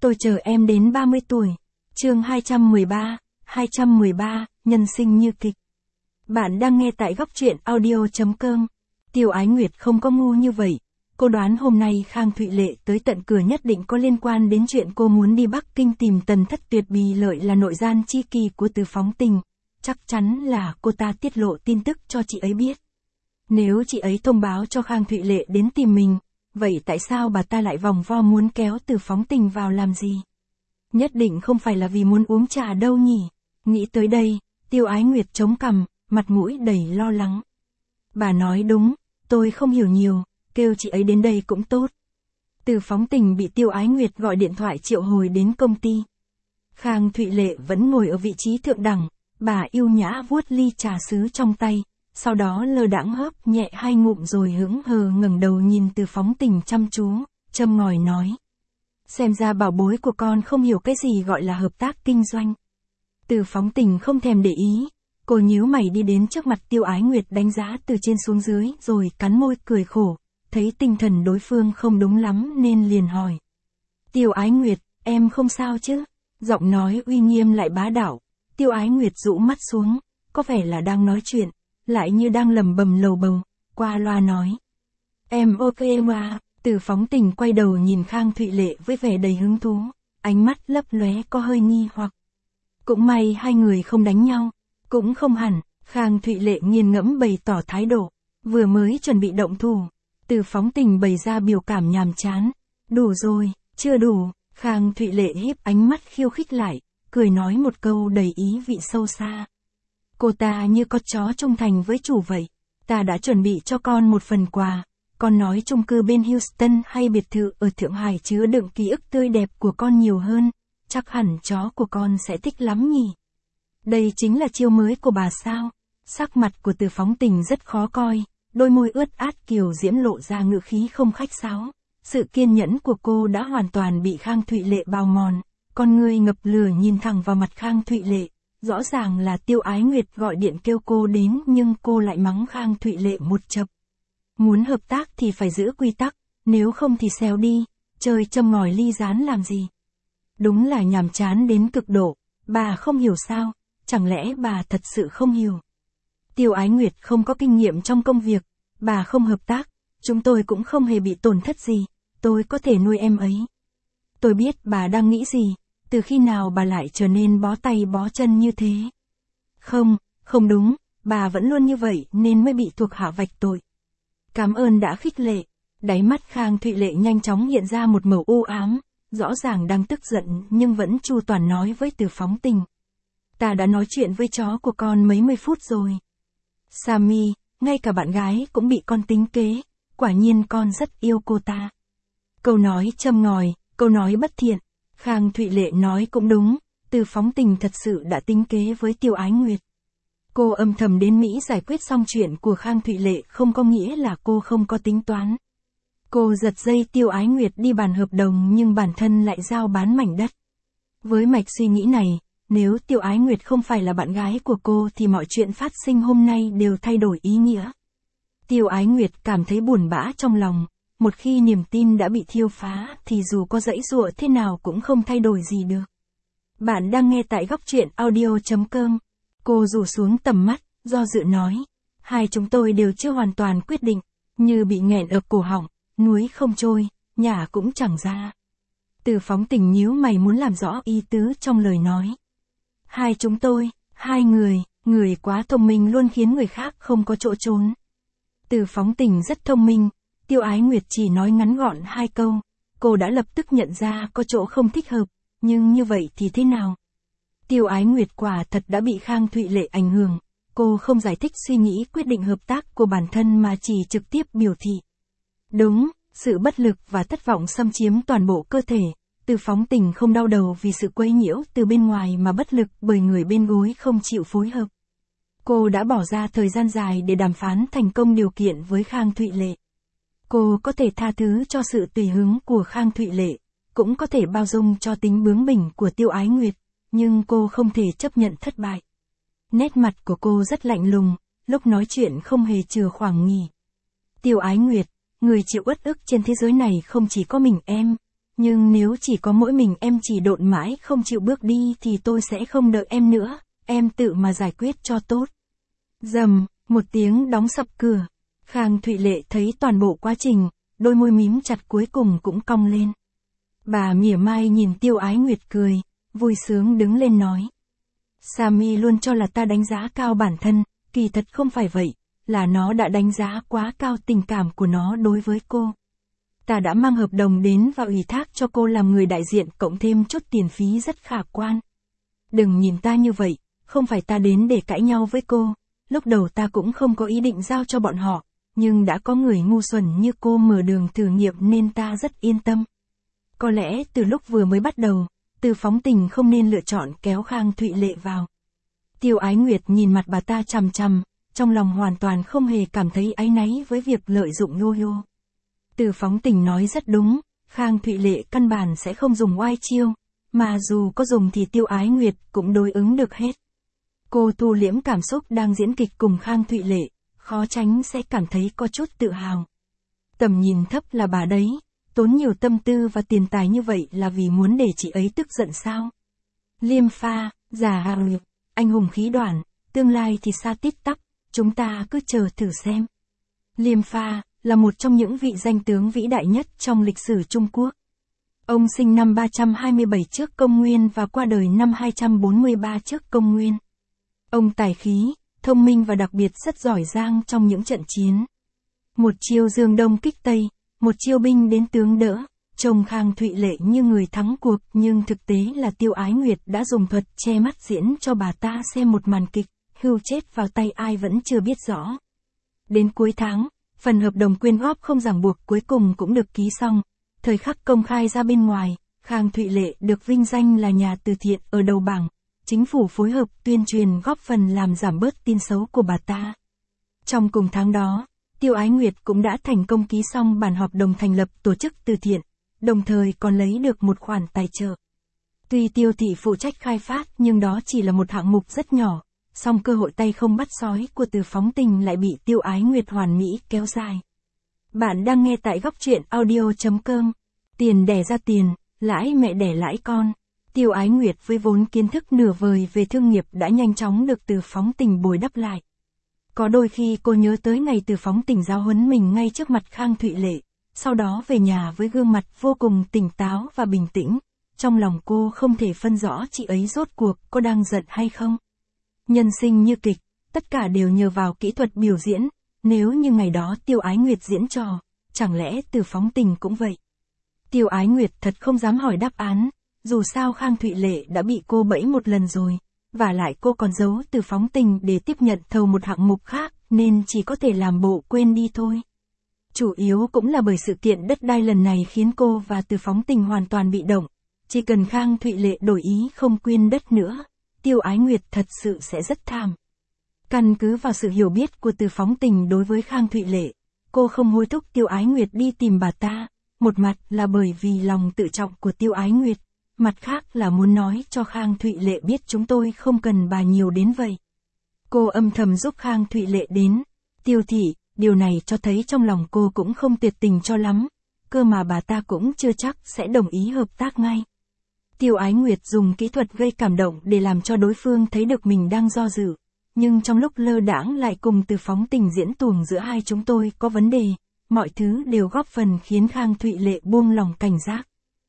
Tôi chờ em đến 30 tuổi. Chương 213, nhân sinh như kịch. Bạn đang nghe tại góc truyện audio.com. Tiêu Ái Nguyệt không có ngu như vậy. Cô đoán hôm nay Khang Thụy Lệ tới tận cửa nhất định có liên quan đến chuyện cô muốn đi Bắc Kinh tìm Tần Thất Tuyệt Bì Lợi là nội gian chi kỳ của Từ Phóng Tình. Chắc chắn là cô ta tiết lộ tin tức cho chị ấy biết. Nếu chị ấy thông báo cho Khang Thụy Lệ đến tìm mình, vậy tại sao bà ta lại vòng vo muốn kéo Từ Phóng Tình vào làm gì? Nhất định không phải là vì muốn uống trà đâu nhỉ? Nghĩ tới đây, Tiêu Ái Nguyệt chống cằm, mặt mũi đầy lo lắng. Bà nói đúng, tôi không hiểu nhiều, kêu chị ấy đến đây cũng tốt. Từ Phóng Tình bị Tiêu Ái Nguyệt gọi điện thoại triệu hồi đến công ty. Khang Thụy Lệ vẫn ngồi ở vị trí thượng đẳng, bà yêu nhã vuốt ly trà sứ trong tay, sau đó lơ đãng hớp nhẹ 2 ngụm rồi hững hờ ngẩng đầu nhìn Từ Phóng Tình chăm chú, châm ngòi nói. Xem ra bảo bối của con không hiểu cái gì gọi là hợp tác kinh doanh. Từ Phóng Tình không thèm để ý, cô nhíu mày đi đến trước mặt Tiêu Ái Nguyệt đánh giá từ trên xuống dưới rồi cắn môi cười khổ, thấy tinh thần đối phương không đúng lắm nên liền hỏi. Tiêu Ái Nguyệt, em không sao chứ? Giọng nói uy nghiêm lại bá đạo. Tiêu Ái Nguyệt rũ mắt xuống, có vẻ là đang nói chuyện, lại như đang lẩm bẩm lầu bầu, qua loa nói. Em ok mà. Từ Phóng Tình quay đầu nhìn Khang Thụy Lệ với vẻ đầy hứng thú, ánh mắt lấp lóe có hơi nghi hoặc. Cũng may hai người không đánh nhau, cũng không hẳn, Khang Thụy Lệ nghiền ngẫm bày tỏ thái độ, vừa mới chuẩn bị động thủ. Từ Phóng Tình bày ra biểu cảm nhàm chán. Đủ rồi, chưa đủ. Khang Thụy Lệ híp ánh mắt khiêu khích lại, cười nói một câu đầy ý vị sâu xa. Cô ta như con chó trung thành với chủ vậy. Ta đã chuẩn bị cho con một phần quà. Con nói chung cư bên Houston hay biệt thự ở Thượng Hải chứa đựng ký ức tươi đẹp của con nhiều hơn. Chắc hẳn chó của con sẽ thích lắm nhỉ. Đây chính là chiêu mới của bà sao? Sắc mặt của Từ Phóng Tình rất khó coi. Đôi môi ướt át kiều diễm lộ ra ngữ khí không khách sáo. Sự kiên nhẫn của cô đã hoàn toàn bị Khang Thụy Lệ bào mòn. Con người ngập lửa nhìn thẳng vào mặt Khang Thụy Lệ. Rõ ràng là Tiêu Ái Nguyệt gọi điện kêu cô đến nhưng cô lại mắng Khang Thụy Lệ một chập. Muốn hợp tác thì phải giữ quy tắc, nếu không thì xéo đi, chơi châm ngòi ly gián làm gì. Đúng là nhàm chán đến cực độ, bà không hiểu sao, chẳng lẽ bà thật sự không hiểu. Tiêu Ái Nguyệt không có kinh nghiệm trong công việc, bà không hợp tác, chúng tôi cũng không hề bị tổn thất gì, tôi có thể nuôi em ấy. Tôi biết bà đang nghĩ gì, từ khi nào bà lại trở nên bó tay bó chân như thế. Không đúng, bà vẫn luôn như vậy nên mới bị thuộc hạ vạch tội. Cảm ơn đã khích lệ. Đáy mắt Khang Thụy Lệ nhanh chóng hiện ra một màu u ám, rõ ràng đang tức giận nhưng vẫn chu toàn nói với Từ Phóng Tình. Ta đã nói chuyện với chó của con mấy mươi phút rồi. Sammy, ngay cả bạn gái cũng bị con tính kế, quả nhiên con rất yêu cô ta. Câu nói châm ngòi, câu nói bất thiện. Khang Thụy Lệ nói cũng đúng, Từ Phóng Tình thật sự đã tính kế với Tiêu Ái Nguyệt. Cô âm thầm đến Mỹ giải quyết xong chuyện của Khang Thụy Lệ không có nghĩa là cô không có tính toán. Cô giật dây Tiêu Ái Nguyệt đi bàn hợp đồng nhưng bản thân lại giao bán mảnh đất. Với mạch suy nghĩ này, nếu Tiêu Ái Nguyệt không phải là bạn gái của cô thì mọi chuyện phát sinh hôm nay đều thay đổi ý nghĩa. Tiêu Ái Nguyệt cảm thấy buồn bã trong lòng, một khi niềm tin đã bị thiêu phá thì dù có giãy giụa thế nào cũng không thay đổi gì được. Bạn đang nghe tại góc truyện audio.com. Cô rủ xuống tầm mắt, do dự nói. Hai chúng tôi đều chưa hoàn toàn quyết định, như bị nghẹn ở cổ họng, núi không trôi, nhả cũng chẳng ra. Từ Phóng Tình nhíu mày muốn làm rõ ý tứ trong lời nói. Hai chúng tôi, hai người quá thông minh luôn khiến người khác không có chỗ trốn. Từ Phóng Tình rất thông minh, Tiêu Ái Nguyệt chỉ nói ngắn gọn 2 câu, cô đã lập tức nhận ra có chỗ không thích hợp, nhưng như vậy thì thế nào? Tiêu Ái Nguyệt quả thật đã bị Khang Thụy Lệ ảnh hưởng, cô không giải thích suy nghĩ quyết định hợp tác của bản thân mà chỉ trực tiếp biểu thị. Đúng, sự bất lực và thất vọng xâm chiếm toàn bộ cơ thể, Từ Phóng Tình không đau đầu vì sự quấy nhiễu từ bên ngoài mà bất lực bởi người bên gối không chịu phối hợp. Cô đã bỏ ra thời gian dài để đàm phán thành công điều kiện với Khang Thụy Lệ. Cô có thể tha thứ cho sự tùy hứng của Khang Thụy Lệ, cũng có thể bao dung cho tính bướng bỉnh của Tiêu Ái Nguyệt. Nhưng cô không thể chấp nhận thất bại. Nét mặt của cô rất lạnh lùng, lúc nói chuyện không hề chừa khoảng nghỉ. Tiêu Ái Nguyệt, người chịu uất ức trên thế giới này không chỉ có mình em. nhưng nếu chỉ có mỗi mình em chỉ độn mãi không chịu bước đi thì tôi sẽ không đợi em nữa, em tự mà giải quyết cho tốt. Rầm, một tiếng đóng sập cửa. Khang Thụy Lệ thấy toàn bộ quá trình, đôi môi mím chặt cuối cùng cũng cong lên. Bà mỉa mai nhìn Tiêu Ái Nguyệt cười, vui sướng đứng lên nói. Sami luôn cho là ta đánh giá cao bản thân, kỳ thật không phải vậy, là nó đã đánh giá quá cao tình cảm của nó đối với cô. Ta đã mang hợp đồng đến và ủy thác cho cô làm người đại diện cộng thêm chút tiền phí rất khả quan. Đừng nhìn ta như vậy, không phải ta đến để cãi nhau với cô, lúc đầu ta cũng không có ý định giao cho bọn họ, nhưng đã có người ngu xuẩn như cô mở đường thử nghiệm nên ta rất yên tâm. Có lẽ từ lúc vừa mới bắt đầu, Từ Phóng Tình không nên lựa chọn kéo Khang Thụy Lệ vào. Tiêu Ái Nguyệt nhìn mặt bà ta chằm chằm, trong lòng hoàn toàn không hề cảm thấy áy náy với việc lợi dụng Yo-yo. Từ Phóng Tình nói rất đúng, Khang Thụy Lệ căn bản sẽ không dùng oai chiêu, mà dù có dùng thì Tiêu Ái Nguyệt cũng đối ứng được hết. Cô thu liễm cảm xúc đang diễn kịch cùng Khang Thụy Lệ, khó tránh sẽ cảm thấy có chút tự hào. Tầm nhìn thấp là bà đấy, tốn nhiều tâm tư và tiền tài như vậy là vì muốn để chị ấy tức giận sao? Liêm Pha, già hàng, anh hùng khí đoản, tương lai thì xa tít tắp, chúng ta cứ chờ thử xem. Liêm Pha là một trong những vị danh tướng vĩ đại nhất trong lịch sử Trung Quốc. Ông sinh năm 327 trước công nguyên và qua đời năm 243 trước công nguyên. Ông tài khí, thông minh và đặc biệt rất giỏi giang trong những trận chiến. Một chiêu dương đông kích tây, một chiêu binh đến tướng đỡ, trông Khang Thụy Lệ như người thắng cuộc nhưng thực tế là Tiêu Ái Nguyệt đã dùng thuật che mắt diễn cho bà ta xem một màn kịch, hưu chết vào tay ai vẫn chưa biết rõ. Đến cuối tháng, phần hợp đồng quyên góp không ràng buộc cuối cùng cũng được ký xong, thời khắc công khai ra bên ngoài, Khang Thụy Lệ được vinh danh là nhà từ thiện ở đầu bảng. Chính phủ phối hợp tuyên truyền góp phần làm giảm bớt tin xấu của bà ta. Trong cùng tháng đó, Tiêu Ái Nguyệt cũng đã thành công ký xong bản hợp đồng thành lập tổ chức từ thiện, đồng thời còn lấy được một khoản tài trợ. Tuy Tiêu thị phụ trách khai phát nhưng đó chỉ là một hạng mục rất nhỏ, song cơ hội tay không bắt sói của Từ Phóng Tình lại bị Tiêu Ái Nguyệt hoàn mỹ kéo dài. Bạn đang nghe tại góc truyện audio.com. Tiền đẻ ra tiền, lãi mẹ đẻ lãi con. Tiêu Ái Nguyệt với vốn kiến thức nửa vời về thương nghiệp đã nhanh chóng được Từ Phóng Tình bồi đắp lại. Có đôi khi cô nhớ tới ngày Từ Phóng Tình giáo huấn mình ngay trước mặt Khang Thụy Lệ, sau đó về nhà với gương mặt vô cùng tỉnh táo và bình tĩnh, trong lòng cô không thể phân rõ chị ấy rốt cuộc có đang giận hay không. Nhân sinh như kịch, tất cả đều nhờ vào kỹ thuật biểu diễn, nếu như ngày đó Tiêu Ái Nguyệt diễn trò, chẳng lẽ Từ Phóng Tình cũng vậy. Tiêu Ái Nguyệt thật không dám hỏi đáp án. Dù sao Khang Thụy Lệ đã bị cô bẫy một lần rồi, và lại cô còn giấu Từ Phóng Tình để tiếp nhận thầu một hạng mục khác, nên chỉ có thể làm bộ quên đi thôi. Chủ yếu cũng là bởi sự kiện đất đai lần này khiến cô và Từ Phóng Tình hoàn toàn bị động. Chỉ cần Khang Thụy Lệ đổi ý không quyên đất nữa, Tiêu Ái Nguyệt thật sự sẽ rất thảm. Căn cứ vào sự hiểu biết của Từ Phóng Tình đối với Khang Thụy Lệ, cô không hối thúc Tiêu Ái Nguyệt đi tìm bà ta, một mặt là bởi vì lòng tự trọng của Tiêu Ái Nguyệt. Mặt khác là muốn nói cho Khang Thụy Lệ biết chúng tôi không cần bà nhiều đến vậy. Cô âm thầm giúp Khang Thụy Lệ đến Tiêu thị, điều này cho thấy trong lòng cô cũng không tuyệt tình cho lắm, cơ mà bà ta cũng chưa chắc sẽ đồng ý hợp tác ngay. Tiêu Ái Nguyệt dùng kỹ thuật gây cảm động để làm cho đối phương thấy được mình đang do dự, nhưng trong lúc lơ đãng lại cùng Từ Phóng Tình diễn tuồng giữa hai chúng tôi có vấn đề, mọi thứ đều góp phần khiến Khang Thụy Lệ buông lòng cảnh giác.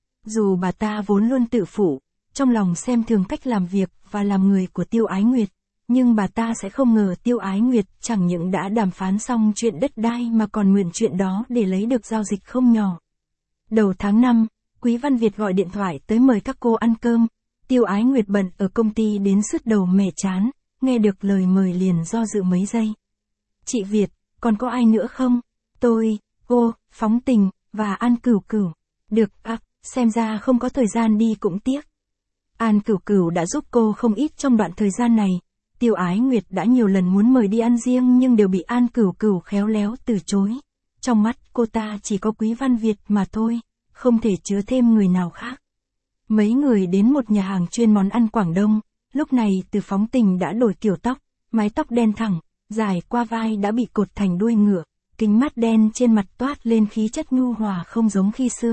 Dù bà ta vốn luôn tự phụ, trong lòng xem thường cách làm việc và làm người của Tiêu Ái Nguyệt, nhưng bà ta sẽ không ngờ Tiêu Ái Nguyệt chẳng những đã đàm phán xong chuyện đất đai mà còn mượn chuyện đó để lấy được giao dịch không nhỏ. Đầu tháng 5, Quý Văn Việt gọi điện thoại tới mời các cô ăn cơm, Tiêu Ái Nguyệt bận ở công ty đến sứt đầu mẻ chán, nghe được lời mời liền do dự mấy giây. Chị Việt, còn có ai nữa không? Tôi, cô, Phóng Tình, và An Cửu Cửu. Được, xem ra không có thời gian đi cũng tiếc. An Cửu Cửu đã giúp cô không ít trong đoạn thời gian này. Tiêu Ái Nguyệt đã nhiều lần muốn mời đi ăn riêng nhưng đều bị An Cửu Cửu khéo léo từ chối. Trong mắt cô ta chỉ có Quý Văn Việt mà thôi, không thể chứa thêm người nào khác. Mấy người đến một nhà hàng chuyên món ăn Quảng Đông, lúc này Từ Phóng Tình đã đổi kiểu tóc, mái tóc đen thẳng, dài qua vai đã bị cột thành đuôi ngựa, kính mắt đen trên mặt toát lên khí chất nhu hòa không giống khi xưa.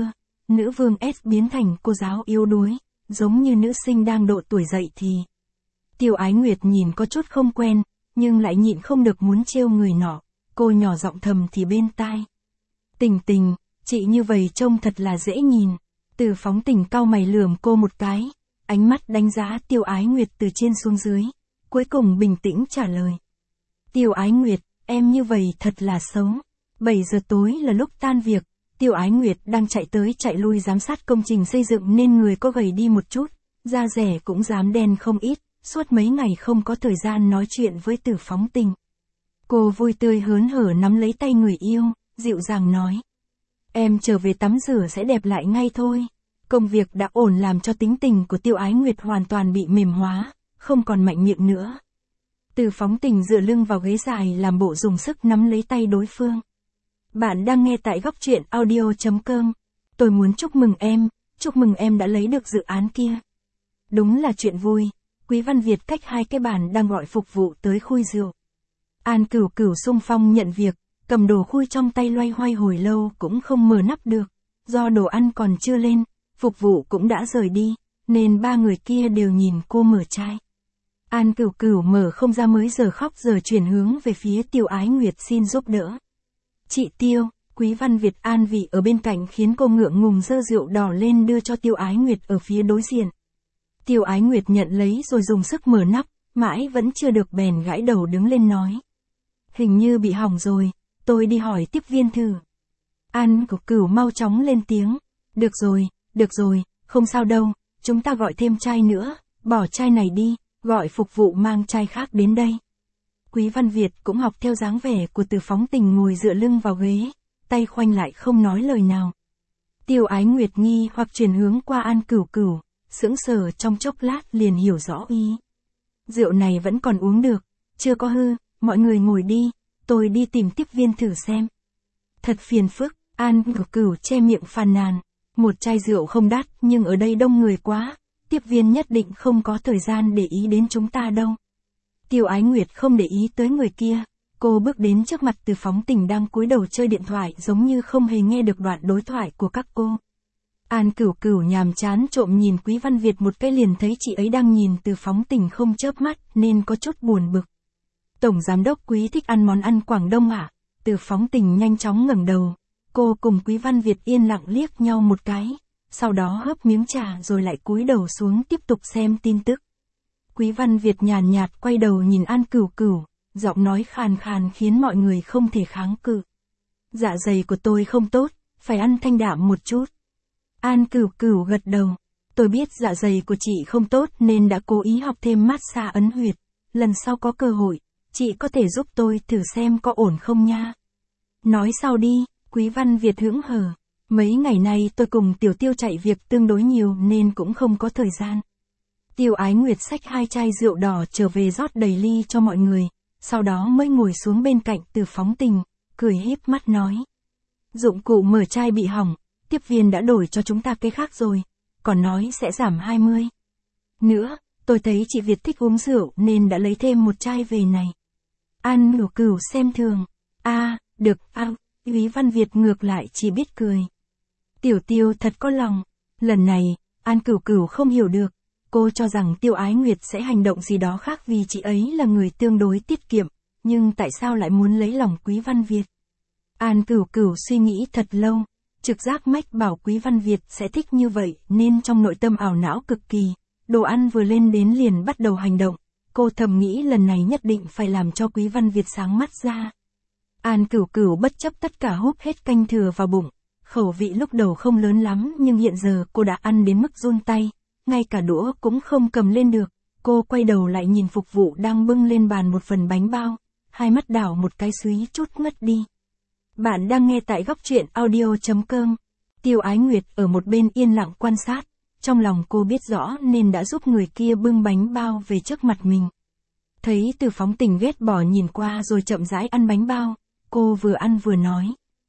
nữ vương S biến thành cô giáo yếu đuối, giống như nữ sinh đang độ tuổi dậy thì. Tiêu Ái Nguyệt nhìn có chút không quen, nhưng lại nhịn không được muốn trêu người nọ, cô nhỏ giọng thầm thì bên tai. Tình Tình, chị như vậy trông thật là dễ nhìn. Từ Phóng Tình cau mày lườm cô một cái, ánh mắt đánh giá Tiêu Ái Nguyệt từ trên xuống dưới, cuối cùng bình tĩnh trả lời. Tiêu Ái Nguyệt, em như vậy thật là xấu. 7 giờ tối là lúc tan việc, Tiêu Ái Nguyệt đang chạy tới chạy lui giám sát công trình xây dựng nên người có gầy đi một chút, da rẻ cũng dám đen không ít, suốt mấy ngày không có thời gian nói chuyện với Từ Phóng Tình. Cô vui tươi hớn hở nắm lấy tay người yêu, dịu dàng nói. Em trở về tắm rửa sẽ đẹp lại ngay thôi. Công việc đã ổn làm cho tính tình của Tiêu Ái Nguyệt hoàn toàn bị mềm hóa, không còn mạnh miệng nữa. Từ Phóng Tình dựa lưng vào ghế dài làm bộ dùng sức nắm lấy tay đối phương. Bạn đang nghe tại góc truyện audio.com. Tôi muốn chúc mừng em đã lấy được dự án kia. Đúng là chuyện vui. Quý Văn Việt cách 2 cái bàn đang gọi phục vụ tới khui rượu. An Cửu Cửu xung phong nhận việc, cầm đồ khui trong tay loay hoay hồi lâu cũng không mở nắp được. Do đồ ăn còn chưa lên, phục vụ cũng đã rời đi, nên 3 người kia đều nhìn cô mở chai. An Cửu Cửu mở không ra mới giờ khóc giờ chuyển hướng về phía Tiêu Ái Nguyệt xin giúp đỡ. Chị Tiêu, Quý Văn Việt an vị ở bên cạnh khiến cô ngượng ngùng dơ rượu đỏ lên đưa cho Tiêu Ái Nguyệt ở phía đối diện. Tiêu Ái Nguyệt nhận lấy rồi dùng sức mở nắp, mãi vẫn chưa được bèn gãi đầu đứng lên nói. Hình như bị hỏng rồi, tôi đi hỏi tiếp viên thử. An Cửu Cửu mau chóng lên tiếng. Được rồi, không sao đâu, chúng ta gọi thêm chai nữa, bỏ chai này đi, gọi phục vụ mang chai khác đến đây. Quý Văn Việt cũng học theo dáng vẻ của Từ Phóng Tình ngồi dựa lưng vào ghế, tay khoanh lại không nói lời nào. Tiêu Ái Nguyệt nghi hoặc chuyển hướng qua An Cửu Cửu, sững sờ trong chốc lát liền hiểu rõ ý. Rượu này vẫn còn uống được, chưa có hư, mọi người ngồi đi, tôi đi tìm tiếp viên thử xem. Thật phiền phức, An Cửu Cửu che miệng phàn nàn. Một chai rượu không đắt nhưng ở đây đông người quá, tiếp viên nhất định không có thời gian để ý đến chúng ta đâu. Tiêu Ái Nguyệt không để ý tới người kia, cô bước đến trước mặt Từ Phóng Tình đang cúi đầu chơi điện thoại giống như không hề nghe được đoạn đối thoại của các cô. An Cửu Cửu nhàm chán trộm nhìn Quý Văn Việt một cái liền thấy chị ấy đang nhìn Từ Phóng Tình không chớp mắt nên có chút buồn bực. Tổng giám đốc Quý thích ăn món ăn Quảng Đông à? Từ Phóng Tình nhanh chóng ngẩng đầu. Cô cùng Quý Văn Việt yên lặng liếc nhau một cái, sau đó hớp miếng trà rồi lại cúi đầu xuống tiếp tục xem tin tức. Quý Văn Việt nhàn nhạt quay đầu nhìn An Cửu Cửu, giọng nói khàn khàn khiến mọi người không thể kháng cự. Dạ dày của tôi không tốt, phải ăn thanh đạm một chút. An Cửu Cửu gật đầu. Tôi biết dạ dày của chị không tốt nên đã cố ý học thêm massage ấn huyệt. Lần sau có cơ hội, chị có thể giúp tôi thử xem có ổn không nha. Nói sau đi, Quý Văn Việt hững hờ. Mấy ngày nay tôi cùng Tiểu Tiêu chạy việc tương đối nhiều nên cũng không có thời gian. Tiêu Ái Nguyệt xách 2 chai rượu đỏ trở về rót đầy ly cho mọi người, sau đó mới ngồi xuống bên cạnh Từ Phóng Tình, cười híp mắt nói. Dụng cụ mở chai bị hỏng, tiếp viên đã đổi cho chúng ta cái khác rồi, còn nói sẽ giảm 20. Nữa, tôi thấy chị Việt thích uống rượu nên đã lấy thêm một chai về này. An Cửu Cửu xem thường. Được, Quý Văn Việt ngược lại chỉ biết cười. Tiểu Tiêu thật có lòng. Lần này, An Cửu Cửu không hiểu được. Cô cho rằng Tiêu Ái Nguyệt sẽ hành động gì đó khác vì chị ấy là người tương đối tiết kiệm, nhưng tại sao lại muốn lấy lòng Quý Văn Việt? An Cửu Cửu suy nghĩ thật lâu, trực giác mách bảo Quý Văn Việt sẽ thích như vậy nên trong nội tâm ảo não cực kỳ, đồ ăn vừa lên đến liền bắt đầu hành động, cô thầm nghĩ lần này nhất định phải làm cho Quý Văn Việt sáng mắt ra. An Cửu Cửu bất chấp tất cả húp hết canh thừa vào bụng, khẩu vị lúc đầu không lớn lắm nhưng hiện giờ cô đã ăn đến mức run tay, ngay cả đũa cũng không cầm lên được, cô quay đầu lại nhìn phục vụ đang bưng lên bàn một phần bánh bao, hai mắt đảo một cái suý chút ngất đi. Bạn đang nghe tại góc truyện audio.com. Tiêu Ái Nguyệt ở một bên yên lặng quan sát, trong lòng cô biết rõ nên đã giúp người kia bưng bánh bao về trước mặt mình. Thấy Từ Phóng Tình ghét bỏ nhìn qua rồi chậm rãi ăn bánh bao, cô vừa ăn vừa nói.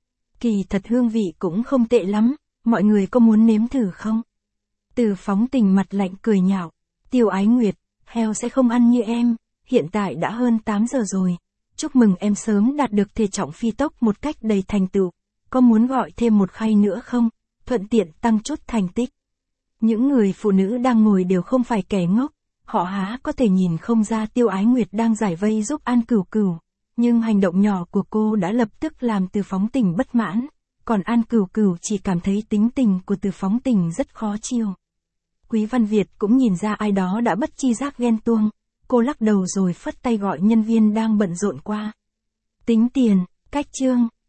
Kỳ thật hương vị cũng không tệ lắm, mọi người có muốn nếm thử không? Từ Phóng Tình mặt lạnh cười nhạo. Tiêu Ái Nguyệt, heo sẽ không ăn như em, hiện tại đã hơn 8 giờ rồi. Chúc mừng em sớm đạt được thể trọng phi tốc một cách đầy thành tựu. Có muốn gọi thêm một khay nữa không? thuận tiện tăng chút thành tích. Những người phụ nữ đang ngồi đều không phải kẻ ngốc, họ há có thể nhìn không ra Tiêu Ái Nguyệt đang giải vây giúp An Cửu Cửu, nhưng hành động nhỏ của cô đã lập tức làm Từ Phóng Tình bất mãn, còn An Cửu Cửu chỉ cảm thấy tính tình của Từ Phóng Tình rất khó chiều. Quý Văn Việt cũng nhìn ra ai đó đã bất chi giác ghen tuông, cô lắc đầu rồi phất tay gọi nhân viên đang bận rộn qua. Tính tiền, cách chương.